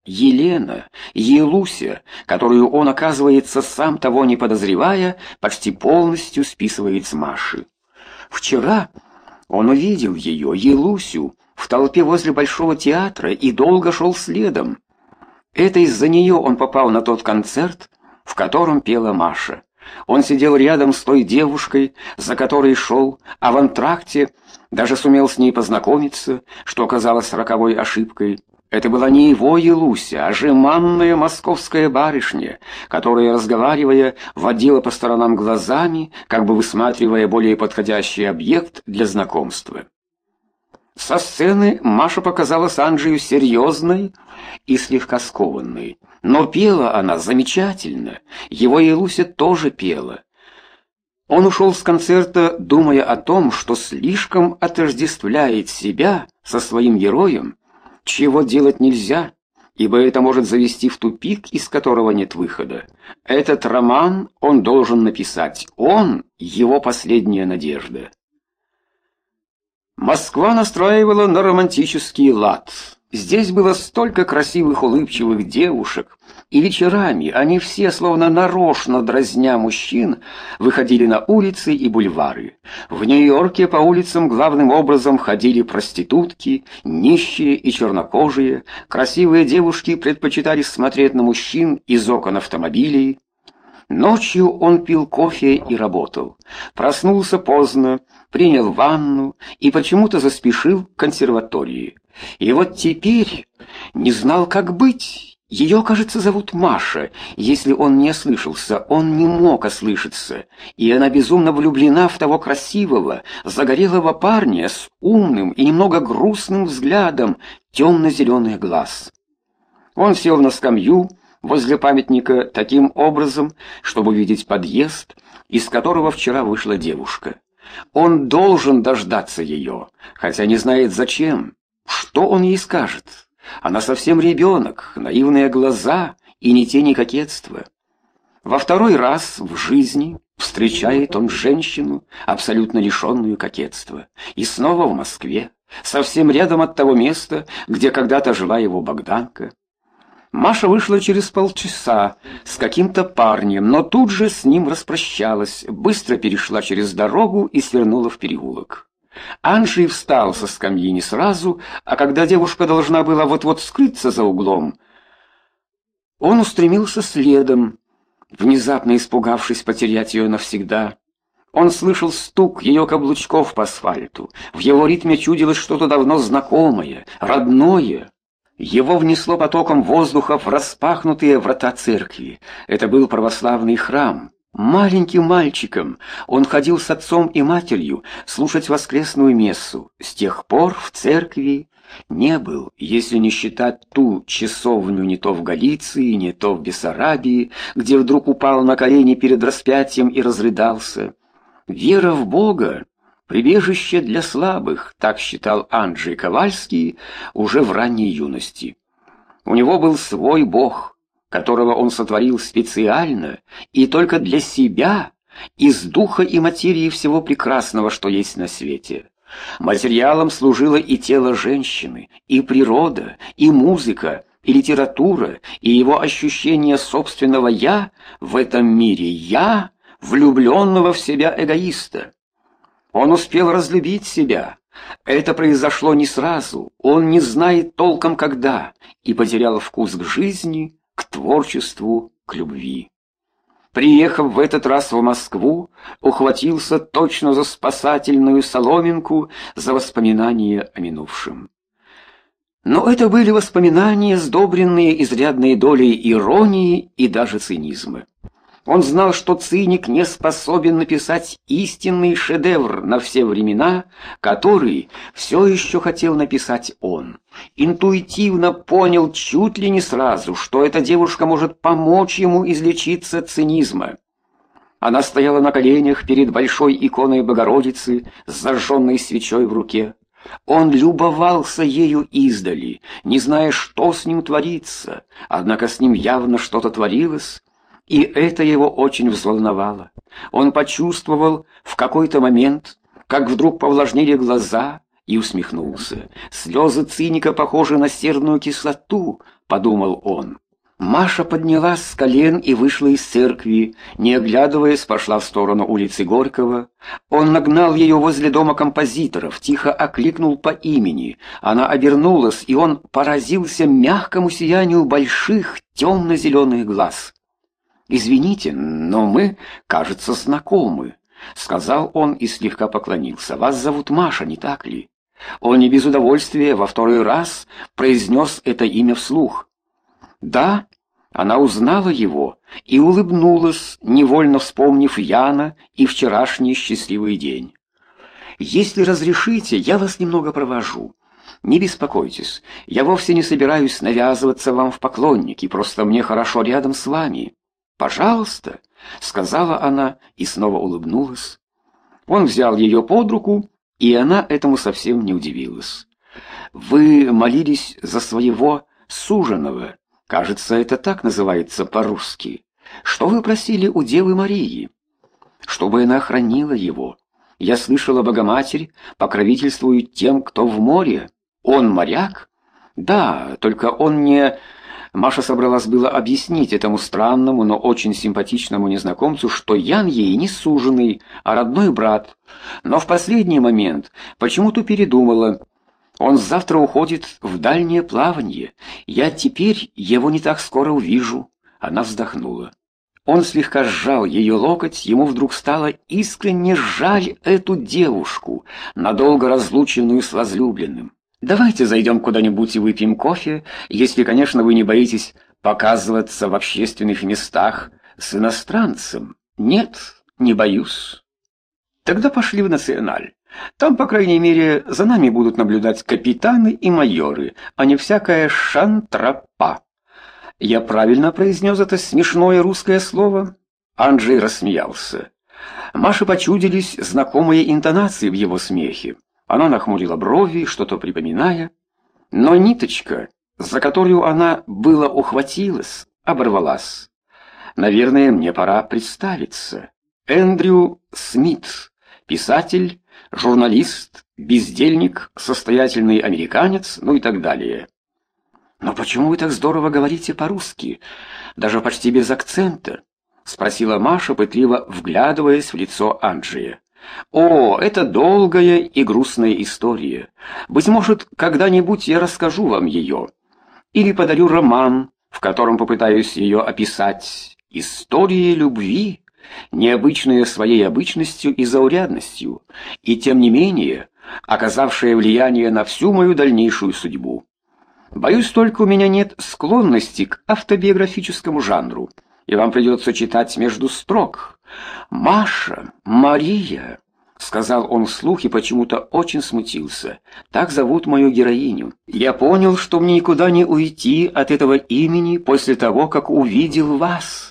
Елена, Елуся, которую он, оказывается, сам того не подозревая, почти полностью списывает с Маши. Вчера он увидел ее, Елусю, в толпе возле Большого театра и долго шел следом. Это из-за нее он попал на тот концерт, в котором пела Маша. Он сидел рядом с той девушкой, за которой шел, а в антракте даже сумел с ней познакомиться, что оказалось роковой ошибкой. Это была не его Елуся, а жеманная московская барышня, которая, разговаривая, водила по сторонам глазами, как бы высматривая более подходящий объект для знакомства. Со сцены Маша показалась Анджею серьезной и слегка скованной, но пела она замечательно, его Елуся тоже пела. Он ушел с концерта, думая о том, что слишком отождествляет себя со своим героем, чего делать нельзя, ибо это может завести в тупик, из которого нет выхода. Этот роман он должен написать, он — его последняя надежда. Москва настраивала на романтический лад. Здесь было столько красивых, улыбчивых девушек, и вечерами они все, словно нарочно дразня мужчин, выходили на улицы и бульвары. В Нью-Йорке по улицам главным образом ходили проститутки, нищие и чернокожие. Красивые девушки предпочитали смотреть на мужчин из окон автомобилей. Ночью он пил кофе и работал. Проснулся поздно, принял ванну и почему-то заспешил к консерватории. И вот теперь не знал, как быть. Ее, кажется, зовут Маша. Если он не ослышался, он не мог ослышаться. И она безумно влюблена в того красивого, загорелого парня с умным и немного грустным взглядом темно-зеленых глаз. Он сел на скамью возле памятника таким образом, чтобы увидеть подъезд, из которого вчера вышла девушка. Он должен дождаться ее, хотя не знает зачем. Что он ей скажет? Она совсем ребенок, наивные глаза и ни тени кокетства. Во второй раз в жизни встречает он женщину, абсолютно лишенную кокетства. И снова в Москве, совсем рядом от того места, где когда-то жила его Богданка. Маша вышла через полчаса с каким-то парнем, но тут же с ним распрощалась, быстро перешла через дорогу и свернула в переулок. Анджей встал со скамьи не сразу, а когда девушка должна была вот-вот скрыться за углом, он устремился следом, внезапно испугавшись потерять ее навсегда. Он слышал стук ее каблучков по асфальту, в его ритме чудилось что-то давно знакомое, родное. Его внесло потоком воздуха в распахнутые врата церкви. Это был православный храм. Маленьким мальчиком он ходил с отцом и матерью слушать воскресную мессу. С тех пор в церкви не был, если не считать ту часовню не то в Галиции, не то в Бессарабии, где вдруг упал на колени перед распятием и разрыдался. Вера в Бога — прибежище для слабых, так считал Анджей Ковальский уже в ранней юности. У него был свой Бог, которого он сотворил специально и только для себя, из духа и материи всего прекрасного, что есть на свете. Материалом служило и тело женщины, и природа, и музыка, и литература, и его ощущение собственного «я» в этом мире, «я», влюбленного в себя эгоиста. Он успел разлюбить себя. Это произошло не сразу, он не знает толком когда, и потерял вкус к жизни, к творчеству, к любви. Приехав в этот раз в Москву, ухватился точно за спасательную соломинку, за воспоминания о минувшем. Но это были воспоминания, сдобренные изрядной долей иронии и даже цинизма. Он знал, что циник не способен написать истинный шедевр на все времена, который все еще хотел написать он. Интуитивно понял чуть ли не сразу, что эта девушка может помочь ему излечиться от цинизма. Она стояла на коленях перед большой иконой Богородицы с зажженной свечой в руке. Он любовался ею издали, не зная, что с ним творится, однако с ним явно что-то творилось, и это его очень взволновало. Он почувствовал в какой-то момент, как вдруг повлажнели глаза, и усмехнулся. Слезы циника похожи на серную кислоту, подумал он. Маша поднялась с колен и вышла из церкви, не оглядываясь, пошла в сторону улицы Горького. Он нагнал ее возле дома композиторов, тихо окликнул по имени. Она обернулась, и он поразился мягкому сиянию больших темно-зеленых глаз. «Извините, но мы, кажется, знакомы», — сказал он и слегка поклонился. «Вас зовут Маша, не так ли?» Он не без удовольствия во второй раз произнес это имя вслух. «Да». Она узнала его и улыбнулась, невольно вспомнив Яна и вчерашний счастливый день. «Если разрешите, я вас немного провожу. Не беспокойтесь, я вовсе не собираюсь навязываться вам в поклонники, просто мне хорошо рядом с вами». «Пожалуйста», — сказала она и снова улыбнулась. Он взял ее под руку, и она этому совсем не удивилась. «Вы молились за своего суженого. Кажется, это так называется по-русски. Что вы просили у Девы Марии?» «Чтобы она хранила его. Я слышала, Богоматерь покровительствует тем, кто в море. Он моряк?» «Да, только он не...» Маша собралась было объяснить этому странному, но очень симпатичному незнакомцу, что Ян ей не суженый, а родной брат. Но в последний момент почему-то передумала. «Он завтра уходит в дальнее плавание. Я теперь его не так скоро увижу». Она вздохнула. Он слегка сжал ее локоть, ему вдруг стало искренне жаль эту девушку, надолго разлученную с возлюбленным. «Давайте зайдем куда-нибудь и выпьем кофе, если, конечно, вы не боитесь показываться в общественных местах с иностранцем». «Нет, не боюсь». «Тогда пошли в Националь. Там, по крайней мере, за нами будут наблюдать капитаны и майоры, а не всякая шантропа». «Я правильно произнес это смешное русское слово?» Анджей рассмеялся. Маше почудились знакомые интонации в его смехе. Она нахмурила брови, что-то припоминая, но ниточка, за которую она было ухватилась, оборвалась. «Наверное, мне пора представиться. Эндрю Смит, писатель, журналист, бездельник, состоятельный американец, ну и так далее». «Но почему вы так здорово говорите по-русски, даже почти без акцента?» — спросила Маша, пытливо вглядываясь в лицо Анджея. «О, это долгая и грустная история. Быть может, когда-нибудь я расскажу вам ее. Или подарю роман, в котором попытаюсь ее описать. История любви, необычная своей обычностью и заурядностью, и тем не менее оказавшая влияние на всю мою дальнейшую судьбу. Боюсь, только у меня нет склонности к автобиографическому жанру, и вам придется читать между строк. «Маша, Мария», — сказал он вслух и почему-то очень смутился. «Так зовут мою героиню. Я понял, что мне никуда не уйти от этого имени после того, как увидел вас».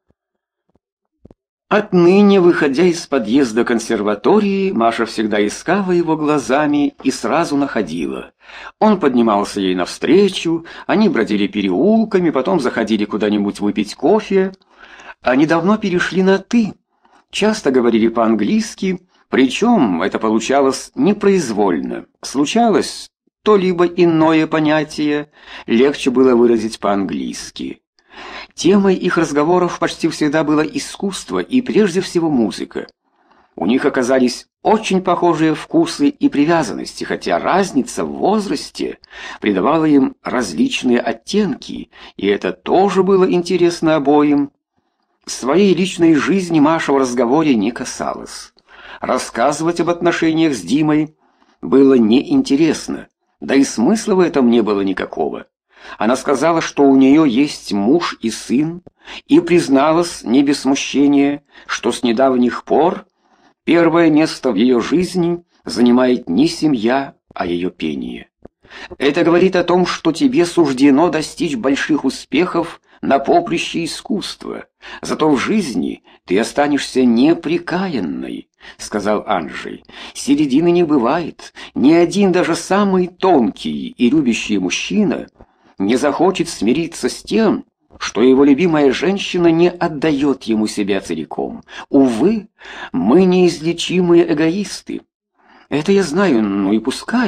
Отныне, выходя из подъезда консерватории, Маша всегда искала его глазами и сразу находила. Он поднимался ей навстречу, они бродили переулками, потом заходили куда-нибудь выпить кофе. Они давно перешли на «ты», часто говорили по-английски, причем это получалось непроизвольно. Случалось то либо иное понятие, легче было выразить по-английски. Темой их разговоров почти всегда было искусство и прежде всего музыка. У них оказались очень похожие вкусы и привязанности, хотя разница в возрасте придавала им различные оттенки, и это тоже было интересно обоим. Своей личной жизни Маша в разговоре не касалась. Рассказывать об отношениях с Димой было неинтересно, да и смысла в этом не было никакого. Она сказала, что у нее есть муж и сын, и призналась не без смущения, что с недавних пор первое место в ее жизни занимает не семья, а ее пение. Это говорит о том, что тебе суждено достичь больших успехов на поприще искусства, зато в жизни ты останешься непрекаянной, сказал Анджей. Середины не бывает, ни один даже самый тонкий и любящий мужчина не захочет смириться с тем, что его любимая женщина не отдает ему себя целиком. Увы, мы неизлечимые эгоисты. Это я знаю, ну и пускай.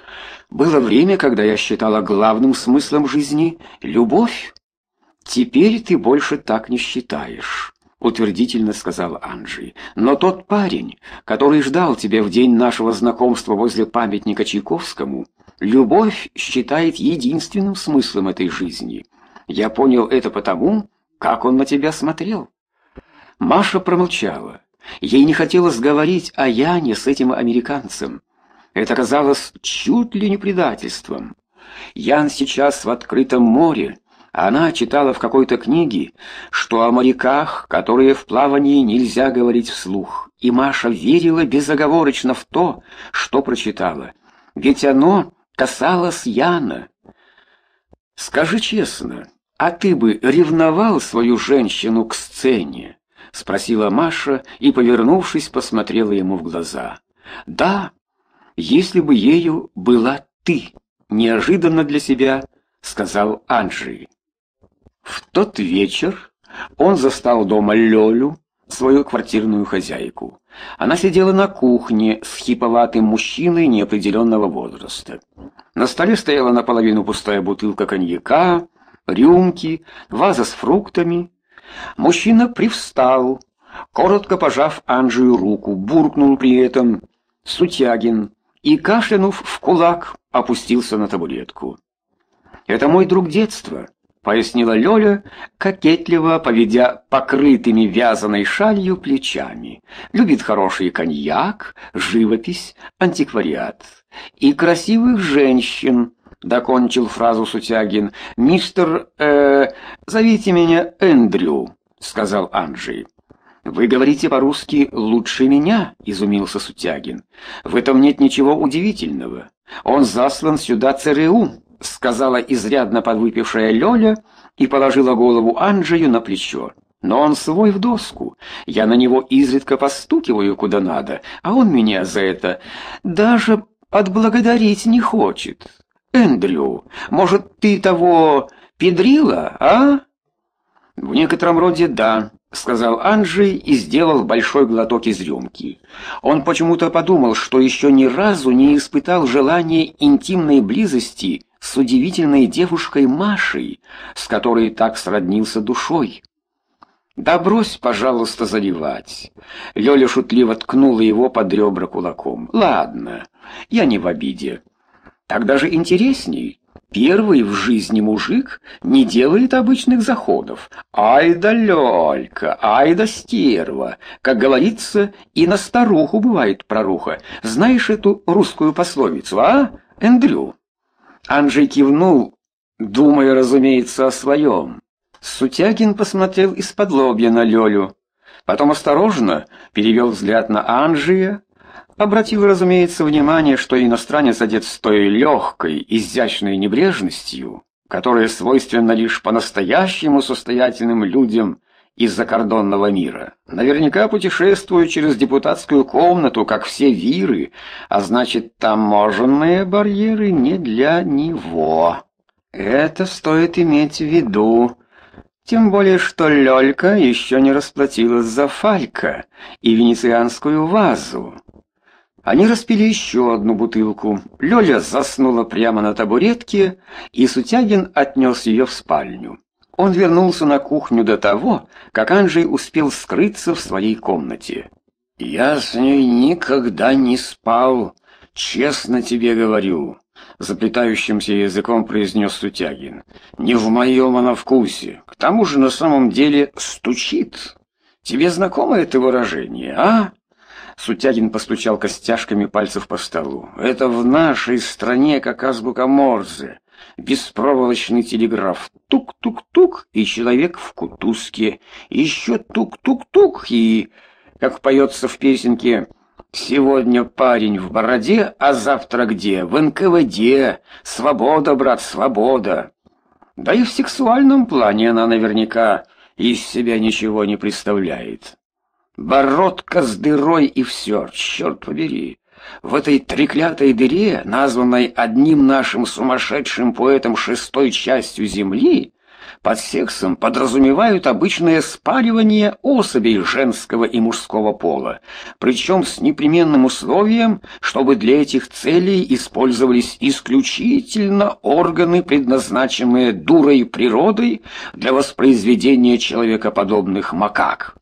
Было время, когда я считала главным смыслом жизни любовь. Теперь ты больше так не считаешь, утвердительно сказала Анджей. Но тот парень, который ждал тебя в день нашего знакомства возле памятника Чайковскому, любовь считает единственным смыслом этой жизни. Я понял это потому, как он на тебя смотрел. Маша промолчала. Ей не хотелось говорить о Яне с этим американцем. Это казалось чуть ли не предательством. Ян сейчас в открытом море. Она читала в какой-то книге, что о моряках, которые в плавании нельзя говорить вслух. И Маша верила безоговорочно в то, что прочитала. Ведь оно касалось Яна. «Скажи честно, а ты бы ревновал свою женщину к сцене?» — спросила Маша и, повернувшись, посмотрела ему в глаза. «Да, если бы ею была ты», — неожиданно для себя сказал Анджей. В тот вечер он застал дома Лёлю, свою квартирную хозяйку. Она сидела на кухне с хиповатым мужчиной неопределенного возраста. На столе стояла наполовину пустая бутылка коньяка, рюмки, ваза с фруктами. Мужчина привстал, коротко пожав Анджею руку, буркнул при этом «Сутягин» и, кашлянув в кулак, опустился на табуретку. «Это мой друг детства», — пояснила Лёля, кокетливо поведя покрытыми вязаной шалью плечами. «Любит хороший коньяк, живопись, антиквариат. И красивых женщин», — докончил фразу Сутягин. «Мистер, зовите меня Эндрю», — сказал Анджей. «Вы говорите по-русски лучше меня», — изумился Сутягин. «В этом нет ничего удивительного. Он заслан сюда ЦРУ», — сказала изрядно подвыпившая Лёля и положила голову Анджею на плечо. «Но он свой в доску. Я на него изредка постукиваю куда надо, а он меня за это даже отблагодарить не хочет. Эндрю, может, ты того педрила, а?» «В некотором роде да», — сказал Анджей и сделал большой глоток из рюмки. Он почему-то подумал, что еще ни разу не испытал желания интимной близости с удивительной девушкой Машей, с которой так сроднился душой. «Да брось, пожалуйста, заливать!» Лёля шутливо ткнула его под ребра кулаком. «Ладно, я не в обиде. Так даже интересней. Первый в жизни мужик не делает обычных заходов. Ай да Лёлька, ай да стерва. Как говорится, и на старуху бывает проруха. Знаешь эту русскую пословицу, а, Эндрю?» Анджей кивнул, думая, разумеется, о своем. Сутягин посмотрел из-под лобья на Лёлю, потом осторожно перевел взгляд на Анджея, обратил, разумеется, внимание, что иностранец одет с той легкой, изящной небрежностью, которая свойственна лишь по-настоящему состоятельным людям из закордонного мира. Наверняка путешествует через депутатскую комнату, как все виры, а значит, таможенные барьеры не для него. Это стоит иметь в виду. Тем более, что Лёлька еще не расплатилась за Фалька и венецианскую вазу. Они распили еще одну бутылку. Лёля заснула прямо на табуретке, и Сутягин отнес ее в спальню. Он вернулся на кухню до того, как Анджей успел скрыться в своей комнате. «Я с ней никогда не спал, честно тебе говорю», — заплетающимся языком произнес Сутягин. «Не в моем она вкусе. К тому же на самом деле стучит. Тебе знакомо это выражение, а?» Сутягин постучал костяшками пальцев по столу. «Это в нашей стране как азбука Морзе. Беспроволочный телеграф. Тук-тук-тук, и человек в кутузке. Еще тук-тук-тук, и, как поется в песенке, сегодня парень в бороде, а завтра где? В НКВД. Свобода, брат, свобода». Да и в сексуальном плане она наверняка из себя ничего не представляет. Бородка с дырой и все, черт побери. В этой треклятой дыре, названной одним нашим сумасшедшим поэтом шестой частью земли, Под сексом подразумевают обычное спаривание особей женского и мужского пола, причем с непременным условием, чтобы для этих целей использовались исключительно органы, предназначенные дурой природой для воспроизведения человекоподобных макак.